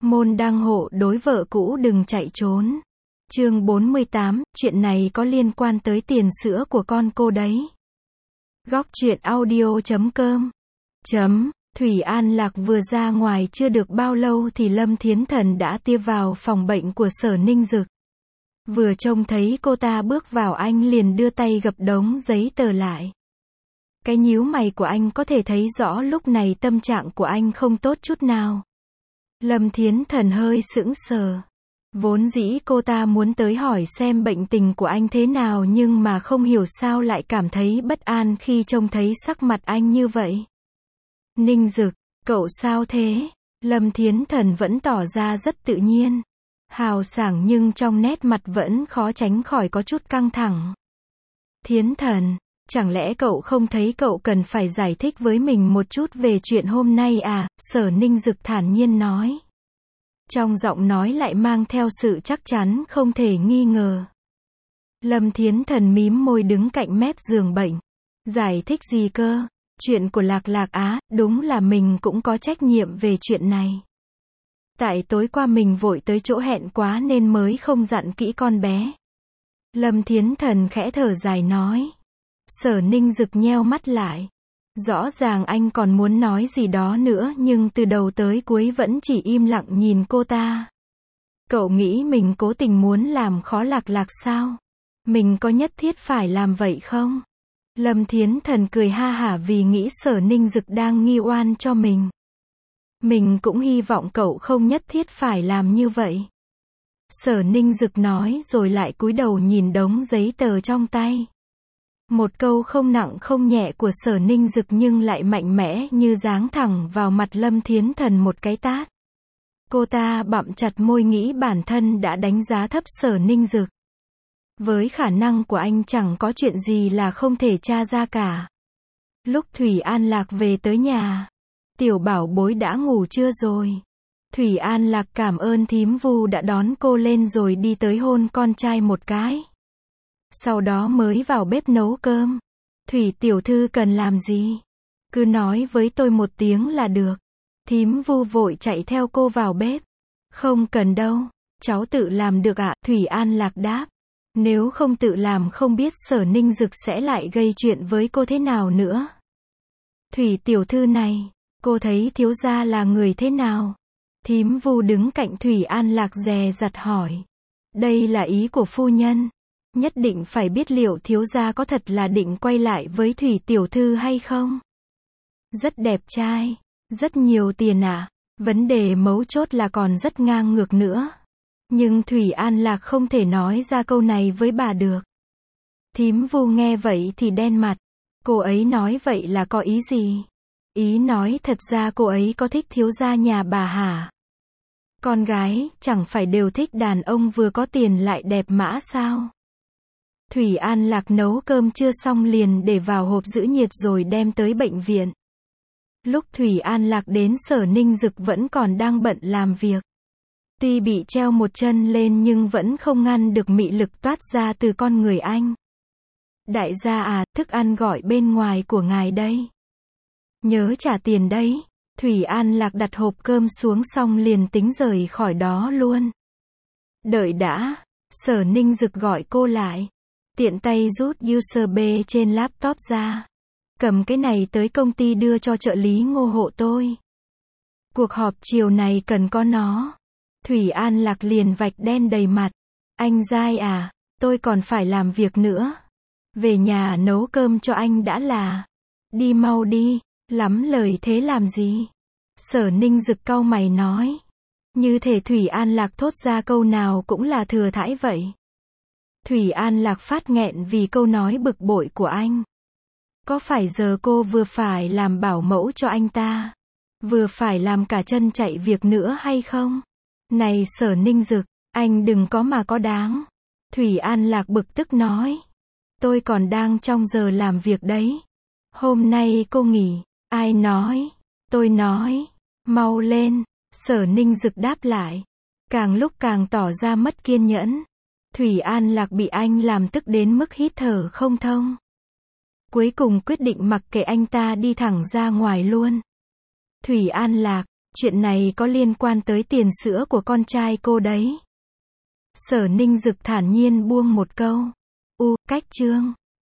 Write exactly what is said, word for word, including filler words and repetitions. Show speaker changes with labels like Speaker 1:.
Speaker 1: Môn đăng hộ đối vợ cũ đừng chạy trốn. Chương bốn mươi tám, chuyện này có liên quan tới tiền sữa của con cô đấy. Góc truyện audio chấm com chấm Thủy An Lạc vừa ra ngoài chưa được bao lâu thì Lâm Thiến Thần đã tiếp vào phòng bệnh của Sở Ninh Dực. Vừa trông thấy cô ta bước vào anh liền đưa tay gập đống giấy tờ lại. Cái nhíu mày của anh có thể thấy rõ lúc này tâm trạng của anh không tốt chút nào. Lâm Thiến Thần hơi sững sờ. Vốn dĩ cô ta muốn tới hỏi xem bệnh tình của anh thế nào nhưng mà không hiểu sao lại cảm thấy bất an khi trông thấy sắc mặt anh như vậy. Ninh Dực, cậu sao thế? Lâm Thiến Thần vẫn tỏ ra rất tự nhiên, hào sảng nhưng trong nét mặt vẫn khó tránh khỏi có chút căng thẳng. Thiến Thần, chẳng lẽ cậu không thấy cậu cần phải giải thích với mình một chút về chuyện hôm nay à? Sở Ninh Dực thản nhiên nói. Trong giọng nói lại mang theo sự chắc chắn không thể nghi ngờ. Lâm Thiến Thần mím môi đứng cạnh mép giường bệnh. Giải thích gì cơ? Chuyện của Lạc Lạc á, đúng là mình cũng có trách nhiệm về chuyện này. Tại tối qua mình vội tới chỗ hẹn quá nên mới không dặn kỹ con bé. Lâm Thiến Thần khẽ thở dài nói. Sở Ninh Dực nheo mắt lại. Rõ ràng anh còn muốn nói gì đó nữa nhưng từ đầu tới cuối vẫn chỉ im lặng nhìn cô ta. Cậu nghĩ mình cố tình muốn làm khó Lạc Lạc sao? Mình có nhất thiết phải làm vậy không? Lâm Thiến Thần cười ha hả vì nghĩ Sở Ninh Dực đang nghi oan cho mình. Mình cũng hy vọng cậu không nhất thiết phải làm như vậy. Sở Ninh Dực nói rồi lại cúi đầu nhìn đống giấy tờ trong tay. Một câu không nặng không nhẹ của Sở Ninh Dực nhưng lại mạnh mẽ như giáng thẳng vào mặt Lâm Thiến Thần một cái tát. Cô ta bặm chặt môi nghĩ bản thân đã đánh giá thấp Sở Ninh Dực. Với khả năng của anh chẳng có chuyện gì là không thể tra ra cả. Lúc Thủy An Lạc về tới nhà, tiểu bảo bối đã ngủ chưa rồi? Thủy An Lạc cảm ơn thím Vu đã đón cô lên rồi đi tới hôn con trai một cái. Sau đó mới vào bếp nấu cơm. Thủy tiểu thư cần làm gì? Cứ nói với tôi một tiếng là được. Thím Vu vội chạy theo cô vào bếp. Không cần đâu, cháu tự làm được ạ, Thủy An Lạc đáp. Nếu không tự làm không biết Sở Ninh Dực sẽ lại gây chuyện với cô thế nào nữa. Thủy tiểu thư này, cô thấy thiếu gia là người thế nào? Thím Vu đứng cạnh Thủy An Lạc dè dặt hỏi. Đây là ý của phu nhân. Nhất định phải biết liệu thiếu gia có thật là định quay lại với Thủy tiểu thư hay không? Rất đẹp trai, rất nhiều tiền à? Vấn đề mấu chốt là còn rất ngang ngược nữa. Nhưng Thủy An Lạc không thể nói ra câu này với bà được. Thím Vu nghe vậy thì đen mặt. Cô ấy nói vậy là có ý gì? Ý nói thật ra cô ấy có thích thiếu gia nhà bà hả? Con gái, chẳng phải đều thích đàn ông vừa có tiền lại đẹp mã sao? Thủy An Lạc nấu cơm chưa xong liền để vào hộp giữ nhiệt rồi đem tới bệnh viện. Lúc Thủy An Lạc đến Sở Ninh Dực vẫn còn đang bận làm việc. Tuy bị treo một chân lên nhưng vẫn không ngăn được mị lực toát ra từ con người anh. Đại gia à, thức ăn gọi bên ngoài của ngài đây. Nhớ trả tiền đấy. Thủy An Lạc đặt hộp cơm xuống xong liền tính rời khỏi đó luôn. Đợi đã, Sở Ninh Dực gọi cô lại. Tiện tay rút u ét bê trên laptop ra. Cầm cái này tới công ty đưa cho trợ lý Ngô hộ tôi. Cuộc họp chiều này cần có nó. Thủy An Lạc liền vạch đen đầy mặt. Anh dai à, tôi còn phải làm việc nữa. Về nhà nấu cơm cho anh đã là. Đi mau đi, lắm lời thế làm gì? Sở Ninh Dực cau mày nói. Như thể Thủy An Lạc thốt ra câu nào cũng là thừa thãi vậy. Thủy An Lạc phát nghẹn vì câu nói bực bội của anh. Có phải giờ cô vừa phải làm bảo mẫu cho anh ta, vừa phải làm cả chân chạy việc nữa hay không? Này Sở Ninh Dực, anh đừng có mà có đáng. Thủy An Lạc bực tức nói. Tôi còn đang trong giờ làm việc đấy. Hôm nay cô nghỉ. Ai nói? Tôi nói. Mau lên. Sở Ninh Dực đáp lại. Càng lúc càng tỏ ra mất kiên nhẫn. Thủy An Lạc bị anh làm tức đến mức hít thở không thông. Cuối cùng quyết định mặc kệ anh ta đi thẳng ra ngoài luôn. Thủy An Lạc, Chuyện này có liên quan tới tiền sữa của con trai cô đấy. Sở Ninh Dực thản nhiên buông một câu. U, cách chương.